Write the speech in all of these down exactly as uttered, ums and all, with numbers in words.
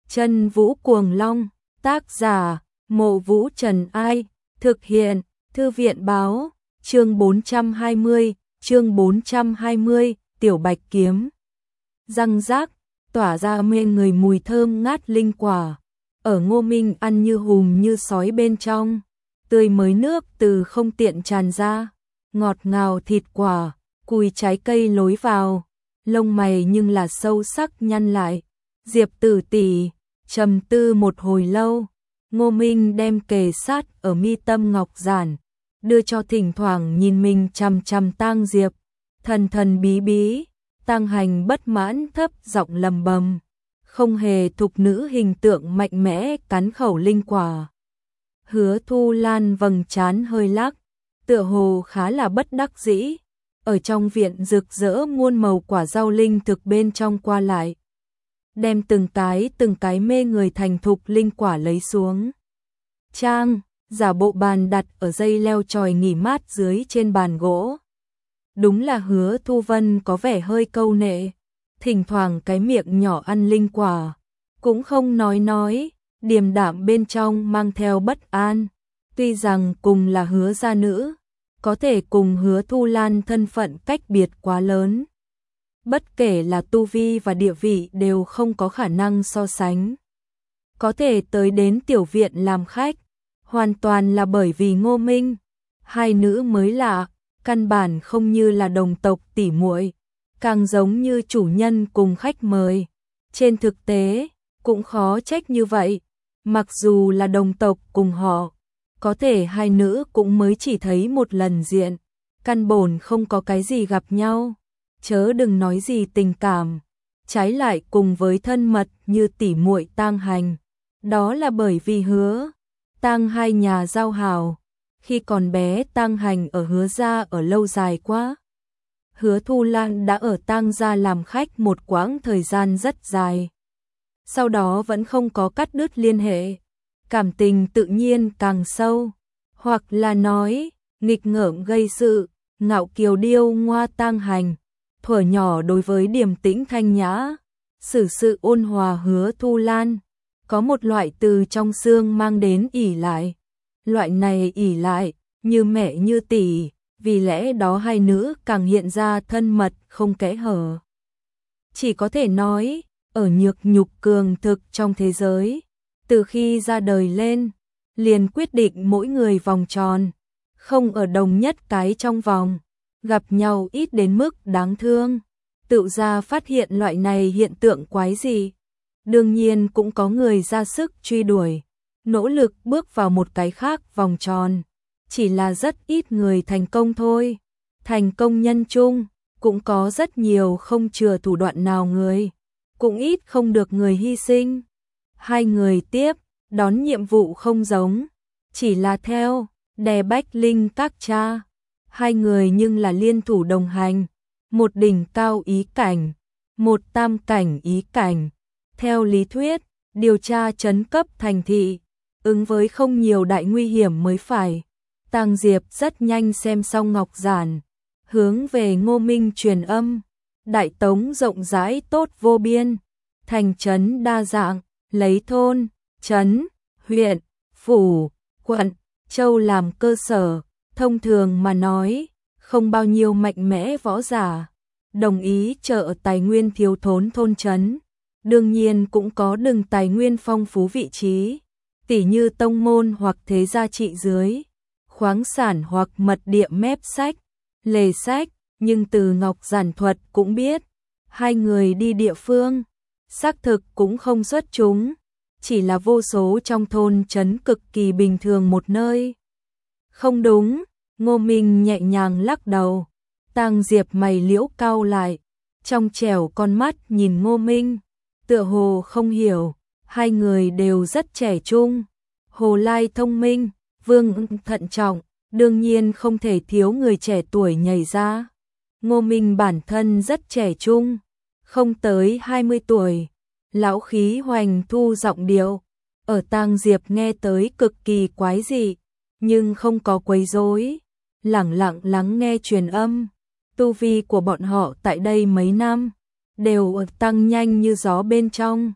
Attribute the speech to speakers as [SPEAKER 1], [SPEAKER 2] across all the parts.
[SPEAKER 1] Chân Vũ Cuồng Long, tác giả, Mộ Vũ Trần Ai, thực hiện, Thư viện báo, chương bốn trăm hai mươi, chương bốn trăm hai mươi, Tiểu Bạch Kiếm. Răng rác, tỏa ra mê người mùi thơm ngát linh quả, ở Ngô Minh ăn như hùm như sói bên trong, tươi mới nước từ không tiện tràn ra, ngọt ngào thịt quả, cùi trái cây lối vào, lông mày nhưng là sâu sắc nhăn lại. Diệp Tử tỷ trầm tư một hồi lâu, Ngô Minh đem kề sát ở mi tâm ngọc giản, đưa cho thỉnh thoảng nhìn mình chằm chằm Tang Diệp, thần thần bí bí. Tang Hành bất mãn thấp giọng lầm bầm, không hề thục nữ hình tượng mạnh mẽ cắn khẩu linh quả. Hứa Thu Lan vầng trán hơi lắc, tựa hồ khá là bất đắc dĩ, ở trong viện rực rỡ muôn màu quả rau linh thực bên trong qua lại, đem từng cái từng cái mê người thành thục linh quả lấy xuống. Trang, giả bộ bàn đặt ở dây leo chòi nghỉ mát dưới trên bàn gỗ. Đúng là Hứa Thu Vân có vẻ hơi câu nệ, thỉnh thoảng cái miệng nhỏ ăn linh quả, cũng không nói nói, điềm đạm bên trong mang theo bất an. Tuy rằng cùng là Hứa gia nữ, có thể cùng Hứa Thu Lan thân phận cách biệt quá lớn. Bất kể là tu vi và địa vị đều không có khả năng so sánh. Có thể tới đến tiểu viện làm khách, hoàn toàn là bởi vì Ngô Minh. Hai nữ mới lạ, căn bản không như là đồng tộc tỉ muội, càng giống như chủ nhân cùng khách mời. Trên thực tế, cũng khó trách như vậy, mặc dù là đồng tộc cùng họ, có thể hai nữ cũng mới chỉ thấy một lần diện, căn bổn không có cái gì gặp nhau, chớ đừng nói gì tình cảm, trái lại cùng với thân mật như tỉ muội Tang Hành. Đó là bởi vì Hứa Tang hai nhà giao hảo, khi còn bé Tang Hành ở Hứa gia ở lâu dài quá. Hứa Thu Lan đã ở Tang gia làm khách một quãng thời gian rất dài, sau đó vẫn không có cắt đứt liên hệ, cảm tình tự nhiên càng sâu, hoặc là nói, nghịch ngợm gây sự, ngạo kiều điêu ngoa Tang Hành, thuở nhỏ đối với điềm tĩnh thanh nhã, xử sự ôn hòa Hứa Thu Lan, có một loại từ trong xương mang đến ỷ lại. Loại này ỷ lại, như mẹ như tỷ, vì lẽ đó hai nữ càng hiện ra thân mật không kẽ hở. Chỉ có thể nói, ở nhược nhục cường thực trong thế giới, từ khi ra đời lên, liền quyết định mỗi người vòng tròn, không ở đồng nhất cái trong vòng, gặp nhau ít đến mức đáng thương. Tự ra phát hiện loại này hiện tượng quái gì, đương nhiên cũng có người ra sức truy đuổi, nỗ lực bước vào một cái khác vòng tròn, chỉ là rất ít người thành công thôi. Thành công nhân chung, cũng có rất nhiều không chừa thủ đoạn nào người, cũng ít không được người hy sinh. Hai người tiếp, đón nhiệm vụ không giống, chỉ là theo, đè bách linh các cha. Hai người nhưng là liên thủ đồng hành, một đỉnh cao ý cảnh, một tam cảnh ý cảnh. Theo lý thuyết, điều tra trấn cấp thành thị, ứng với không nhiều đại nguy hiểm mới phải. Tang Diệp rất nhanh xem xong ngọc giản, hướng về Ngô Minh truyền âm. Đại Tống rộng rãi tốt vô biên, thành trấn đa dạng, lấy thôn, trấn, huyện, phủ, quận, châu làm cơ sở. Thông thường mà nói, không bao nhiêu mạnh mẽ võ giả đồng ý trợ tài nguyên thiếu thốn thôn trấn. Đương nhiên cũng có đừng tài nguyên phong phú vị trí, tỉ như tông môn hoặc thế gia trị dưới, khoáng sản hoặc mật địa mép sách, lề sách. Nhưng từ ngọc giản thuật cũng biết, hai người đi địa phương, xác thực cũng không xuất chúng, chỉ là vô số trong thôn trấn cực kỳ bình thường một nơi. Không đúng, Ngô Minh nhẹ nhàng lắc đầu. Tang Diệp mày liễu cau lại, trong trẻo con mắt nhìn Ngô Minh, tựa hồ không hiểu, hai người đều rất trẻ trung. Hồ Lai thông minh, Vương thận trọng, đương nhiên không thể thiếu người trẻ tuổi nhảy ra. Ngô Minh bản thân rất trẻ trung, không tới hai mươi tuổi, lão khí hoành thu giọng điệu, ở Tang Diệp nghe tới cực kỳ quái dị, nhưng không có quấy rối, lẳng lặng lắng nghe truyền âm. Tu vi của bọn họ tại đây mấy năm đều tăng nhanh như gió bên trong,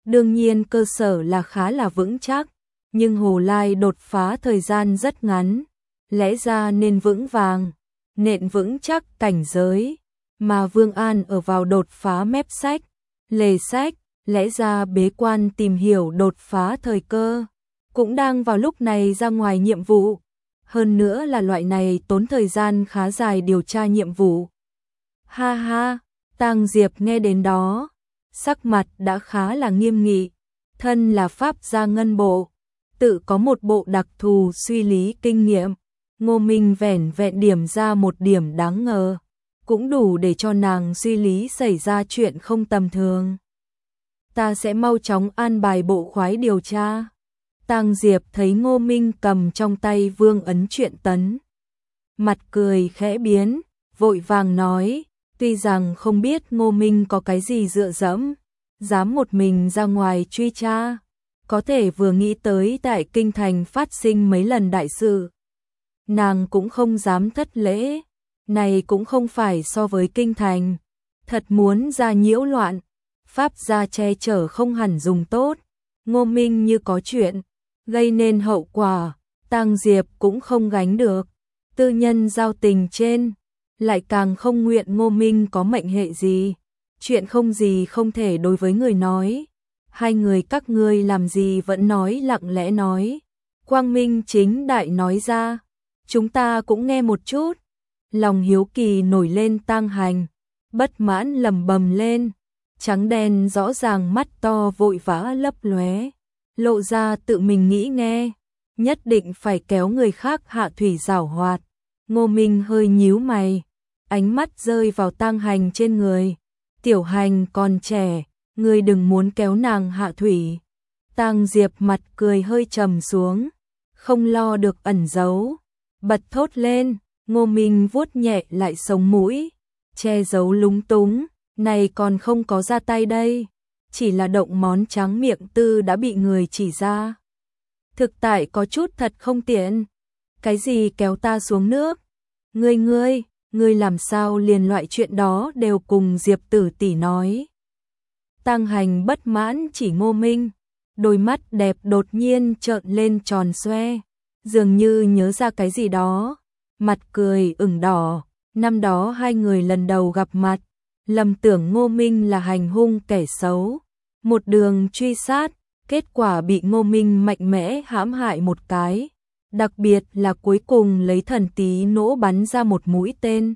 [SPEAKER 1] đương nhiên cơ sở là khá là vững chắc, nhưng Hồ Lai đột phá thời gian rất ngắn, lẽ ra nên vững vàng, nện vững chắc cảnh giới, mà Vương An ở vào đột phá mép sách, lề sách, lẽ ra bế quan tìm hiểu đột phá thời cơ, cũng đang vào lúc này ra ngoài nhiệm vụ, hơn nữa là loại này tốn thời gian khá dài điều tra nhiệm vụ. Ha ha, Tang Diệp nghe đến đó, sắc mặt đã khá là nghiêm nghị, thân là pháp gia ngân bộ, tự có một bộ đặc thù suy lý kinh nghiệm, Ngô Minh vẻn vẹn điểm ra một điểm đáng ngờ, cũng đủ để cho nàng suy lý xảy ra chuyện không tầm thường. Ta sẽ mau chóng an bài bộ khoái điều tra. Tang Diệp thấy Ngô Minh cầm trong tay vương ấn truyện tấn, mặt cười khẽ biến, vội vàng nói, tuy rằng không biết Ngô Minh có cái gì dựa dẫm, dám một mình ra ngoài truy tra, có thể vừa nghĩ tới tại kinh thành phát sinh mấy lần đại sự, nàng cũng không dám thất lễ, này cũng không phải so với kinh thành, thật muốn ra nhiễu loạn, pháp gia che chở không hẳn dùng tốt, Ngô Minh như có chuyện, gây nên hậu quả, Tang Diệp cũng không gánh được, tư nhân giao tình trên, lại càng không nguyện Ngô Minh có mệnh hệ gì, chuyện không gì không thể đối với người nói, hai người các ngươi làm gì vẫn nói lặng lẽ nói, quang minh chính đại nói ra, chúng ta cũng nghe một chút, lòng hiếu kỳ nổi lên Tang Hành, bất mãn lầm bầm lên, trắng đen rõ ràng mắt to vội vã lấp lóe, lộ ra tự mình nghĩ nghe, nhất định phải kéo người khác hạ thủy giảo hoạt. Ngô Minh hơi nhíu mày, ánh mắt rơi vào Tang Hành trên người, tiểu Hành còn trẻ, ngươi đừng muốn kéo nàng hạ thủy. Tang Diệp mặt cười hơi trầm xuống, không lo được ẩn giấu, bật thốt lên, Ngô Minh vuốt nhẹ lại sống mũi, che giấu lúng túng, này còn không có ra tay đây, chỉ là động món trắng miệng tư đã bị người chỉ ra. Thực tại có chút thật không tiện, cái gì kéo ta xuống nước, ngươi ngươi, ngươi làm sao liền loại chuyện đó đều cùng Diệp Tử tỷ nói. Tang Hành bất mãn chỉ Ngô Minh, đôi mắt đẹp đột nhiên trợn lên tròn xoe, dường như nhớ ra cái gì đó, mặt cười ửng đỏ, năm đó hai người lần đầu gặp mặt, lầm tưởng Ngô Minh là hành hung kẻ xấu, một đường truy sát, kết quả bị Ngô Minh mạnh mẽ hãm hại một cái, đặc biệt là cuối cùng lấy thần tí nỗ bắn ra một mũi tên.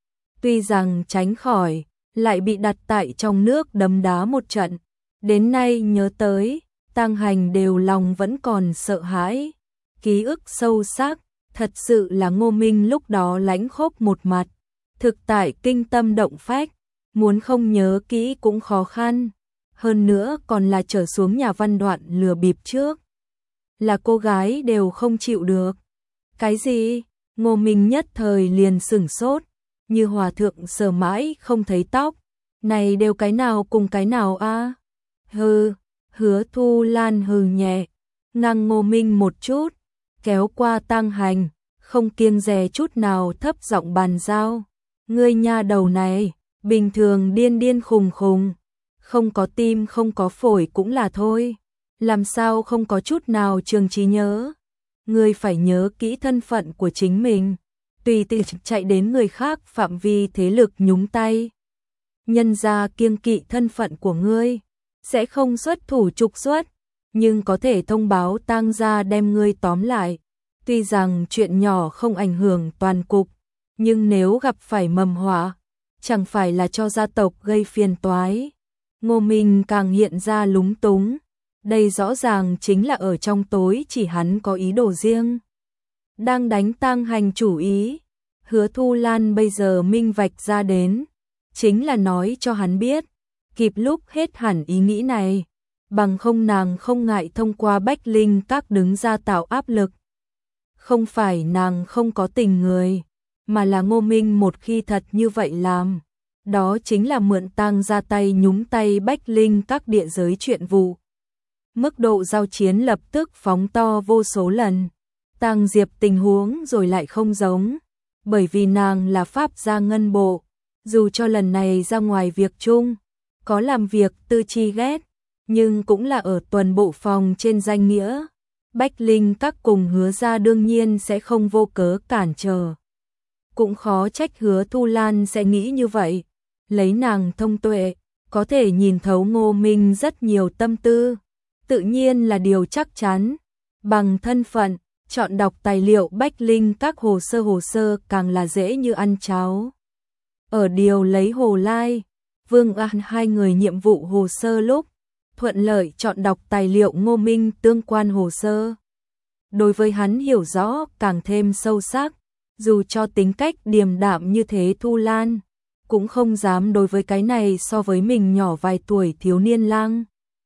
[SPEAKER 1] Tuy rằng tránh khỏi, lại bị đặt tại trong nước đấm đá một trận, đến nay nhớ tới, Tang Hành đều lòng vẫn còn sợ hãi, ký ức sâu sắc, thật sự là Ngô Minh lúc đó lãnh khốc một mặt, thực tại kinh tâm động phách, muốn không nhớ kỹ cũng khó khăn, hơn nữa còn là trở xuống nhà Văn Đoạn lừa bịp trước. Là cô gái đều không chịu được. Cái gì? Ngô Minh nhất thời liền sửng sốt, như hòa thượng sờ mãi không thấy tóc, này đều cái nào cùng cái nào a? À? Hừ, Hứa Thu Lan hừ nhẹ, ngăn Ngô Minh một chút, kéo qua Tang Hành, không kiêng dè chút nào thấp giọng bàn giao, ngươi nha đầu này, bình thường điên điên khùng khùng, không có tim không có phổi cũng là thôi, làm sao không có chút nào trường trí nhớ, ngươi phải nhớ kỹ thân phận của chính mình, tùy tiện chạy đến người khác phạm vi thế lực nhúng tay. Nhân ra kiêng kỵ thân phận của ngươi, sẽ không xuất thủ trục xuất, nhưng có thể thông báo Tang gia đem ngươi tóm lại. Tuy rằng chuyện nhỏ không ảnh hưởng toàn cục, nhưng nếu gặp phải mầm họa, chẳng phải là cho gia tộc gây phiền toái. Ngô Minh càng hiện ra lúng túng, đây rõ ràng chính là ở trong tối chỉ hắn có ý đồ riêng. Đang đánh Tang Hành chủ ý, Hứa Thu Lan bây giờ minh vạch ra đến, chính là nói cho hắn biết, kịp lúc hết hẳn ý nghĩ này, bằng không nàng không ngại thông qua Bách Linh các đứng ra tạo áp lực. Không phải nàng không có tình người, mà là Ngô Minh một khi thật như vậy làm, đó chính là mượn Tang ra tay nhúng tay Bách Linh các địa giới chuyện vụ. Mức độ giao chiến lập tức phóng to vô số lần. Tang Diệp tình huống rồi lại không giống, bởi vì nàng là pháp gia ngân bộ, dù cho lần này ra ngoài việc chung, có làm việc tư chi ghét, nhưng cũng là ở tuần bộ phòng trên danh nghĩa. Bách Linh các cùng Hứa gia đương nhiên sẽ không vô cớ cản trở. Cũng khó trách Hứa Thu Lan sẽ nghĩ như vậy, lấy nàng thông tuệ, có thể nhìn thấu Ngô Minh rất nhiều tâm tư, tự nhiên là điều chắc chắn. Bằng thân phận, chọn đọc tài liệu Bách Linh các hồ sơ hồ sơ càng là dễ như ăn cháo. Ở điều lấy Hồ Lai, Vương An hai người nhiệm vụ hồ sơ lúc, thuận lợi chọn đọc tài liệu Ngô Minh tương quan hồ sơ. Đối với hắn hiểu rõ càng thêm sâu sắc, dù cho tính cách điềm đạm như thế Thu Lan, cũng không dám đối với cái này so với mình nhỏ vài tuổi thiếu niên lang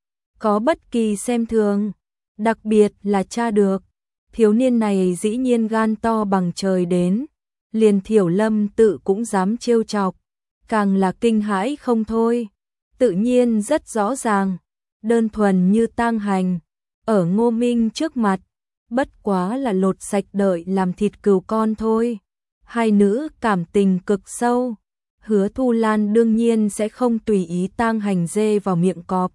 [SPEAKER 1] có bất kỳ xem thường, đặc biệt là tra được. Thiếu niên này dĩ nhiên gan to bằng trời đến, liền Thiểu Lâm tự cũng dám trêu chọc, càng là kinh hãi không thôi. Tự nhiên rất rõ ràng, đơn thuần như tang hành, ở Ngô Minh trước mặt, bất quá là lột sạch đợi làm thịt cừu con thôi. Hai nữ cảm tình cực sâu, Hứa Thu Lan đương nhiên sẽ không tùy ý tang hành dê vào miệng cọp.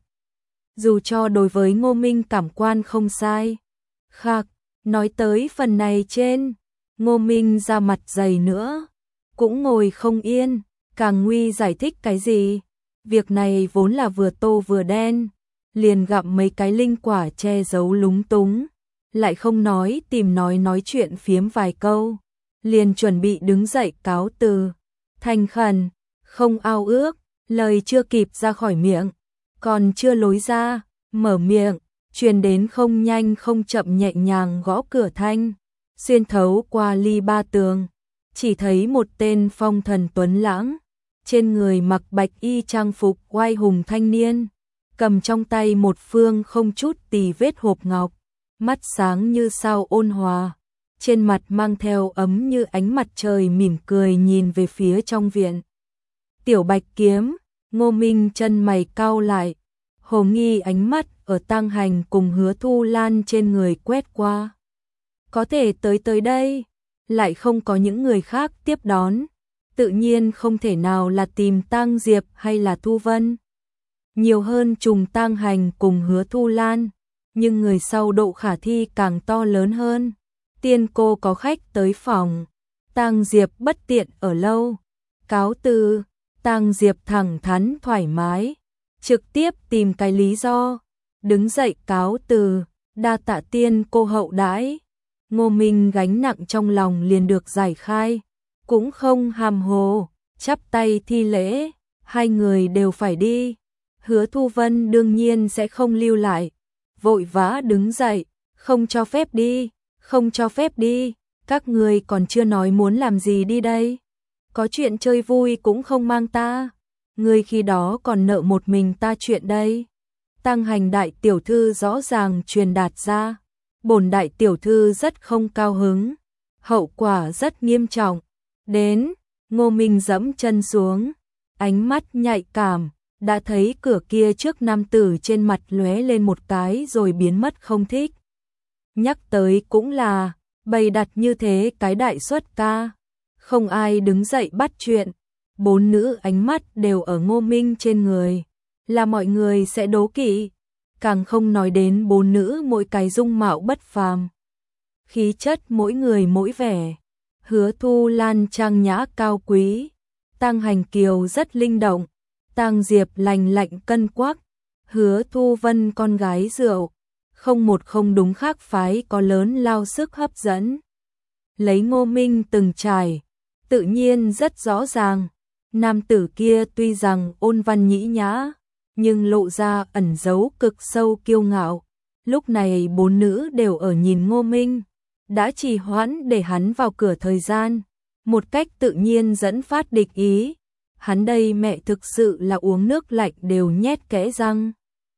[SPEAKER 1] Dù cho đối với Ngô Minh cảm quan không sai. Khắc, nói tới phần này trên, Ngô Minh ra mặt dày nữa, cũng ngồi không yên, càng nguy giải thích cái gì. Việc này vốn là vừa tô vừa đen, liền gặm mấy cái linh quả che giấu lúng túng, lại không nói tìm nói nói chuyện phiếm vài câu, liền chuẩn bị đứng dậy cáo từ. Thành khẩn, không ao ước, lời chưa kịp ra khỏi miệng, còn chưa lối ra, mở miệng, truyền đến không nhanh không chậm nhẹ nhàng gõ cửa thanh, xuyên thấu qua ly ba tường, chỉ thấy một tên phong thần tuấn lãng, trên người mặc bạch y trang phục oai hùng thanh niên, cầm trong tay một phương không chút tì vết hộp ngọc, mắt sáng như sao ôn hòa, trên mặt mang theo ấm như ánh mặt trời mỉm cười nhìn về phía trong viện. Tiểu Bạch Kiếm, Ngô Minh chân mày cau lại, hồ nghi ánh mắt ở tang hành cùng Hứa Thu Lan trên người quét qua. Có thể tới tới đây, lại không có những người khác tiếp đón, tự nhiên không thể nào là tìm Tang Diệp hay là Thu Vân. Nhiều hơn trùng tang hành cùng Hứa Thu Lan, nhưng người sau độ khả thi càng to lớn hơn. Tiên cô có khách tới phòng, Tang Diệp bất tiện ở lâu, cáo từ. Tang Diệp thẳng thắn thoải mái, trực tiếp tìm cái lý do, đứng dậy cáo từ, đa tạ tiên cô hậu đãi. Ngô Minh gánh nặng trong lòng liền được giải khai, cũng không hàm hồ, chắp tay thi lễ, hai người đều phải đi. Hứa Thu Vân đương nhiên sẽ không lưu lại, vội vã đứng dậy, không cho phép đi, không cho phép đi, các người còn chưa nói muốn làm gì đi đây. Có chuyện chơi vui cũng không mang ta, người khi đó còn nợ một mình ta chuyện đây. Tang hành đại tiểu thư rõ ràng truyền đạt ra, bổn đại tiểu thư rất không cao hứng, hậu quả rất nghiêm trọng. Đến, Ngô Minh dẫm chân xuống, ánh mắt nhạy cảm, đã thấy cửa kia trước nam tử trên mặt lóe lên một cái rồi biến mất không thích. Nhắc tới cũng là, bày đặt như thế cái đại xuất ca. Không ai đứng dậy bắt chuyện, bốn nữ ánh mắt đều ở Ngô Minh trên người, là mọi người sẽ đố kỵ, càng không nói đến bốn nữ mỗi cái dung mạo bất phàm. Khí chất mỗi người mỗi vẻ, Hứa Thu Lan trang nhã cao quý, Tang Hành Kiều rất linh động, Tang Diệp lành lạnh cân quắc, Hứa Thu Vân con gái rượu, không một không đúng khác phái có lớn lao sức hấp dẫn. Lấy Ngô Minh từng trải, tự nhiên rất rõ ràng, nam tử kia tuy rằng ôn văn nhĩ nhã, nhưng lộ ra ẩn giấu cực sâu kiêu ngạo. Lúc này bốn nữ đều ở nhìn Ngô Minh, đã trì hoãn để hắn vào cửa thời gian, một cách tự nhiên dẫn phát địch ý. Hắn đây mẹ thực sự là uống nước lạnh đều nhét kẽ răng.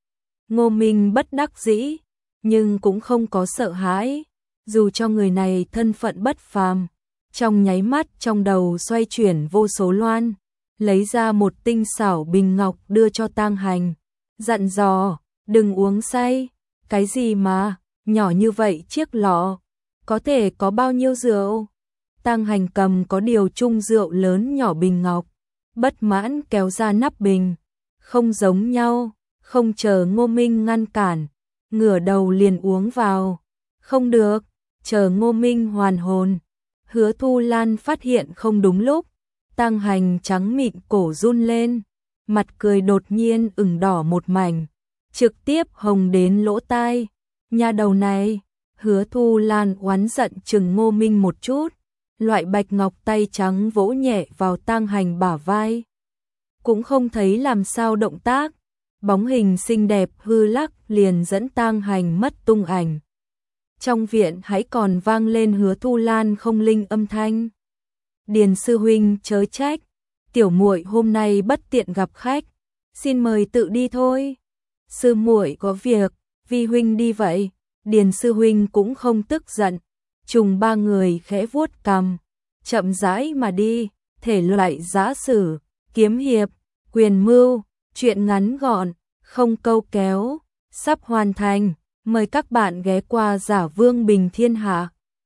[SPEAKER 1] Ngô Minh bất đắc dĩ, nhưng cũng không có sợ hãi, dù cho người này thân phận bất phàm. Trong nháy mắt trong đầu xoay chuyển vô số loan, lấy ra một tinh xảo bình ngọc đưa cho Tang Hành, dặn dò, đừng uống say. Cái gì mà, nhỏ như vậy chiếc lọ, có thể có bao nhiêu rượu? Tang Hành cầm có điều chung rượu lớn nhỏ bình ngọc, bất mãn kéo ra nắp bình, không giống nhau, không chờ Ngô Minh ngăn cản, ngửa đầu liền uống vào. Không được, chờ Ngô Minh hoàn hồn. Hứa Thu Lan phát hiện không đúng lúc, Tang Hành trắng mịn cổ run lên, mặt cười đột nhiên ửng đỏ một mảnh, trực tiếp hồng đến lỗ tai. Nha đầu này, Hứa Thu Lan oán giận chừng Ngô Minh một chút, loại bạch ngọc tay trắng vỗ nhẹ vào Tang Hành bả vai. Cũng không thấy làm sao động tác, bóng hình xinh đẹp hư lắc liền dẫn Tang Hành mất tung ảnh. Trong viện hãy còn vang lên Hứa Thu Lan không linh âm thanh. Điền sư huynh chớ trách, tiểu muội hôm nay bất tiện gặp khách, xin mời tự đi thôi. Sư muội có việc, vi huynh đi vậy. Điền sư huynh cũng không tức giận, trùng ba người khẽ vuốt cằm, chậm rãi mà đi, thể loại giã sử, kiếm hiệp, quyền mưu, chuyện ngắn gọn, không câu kéo, sắp hoàn thành. Mời các bạn ghé qua Giả Vương Bình Thiên Hạ.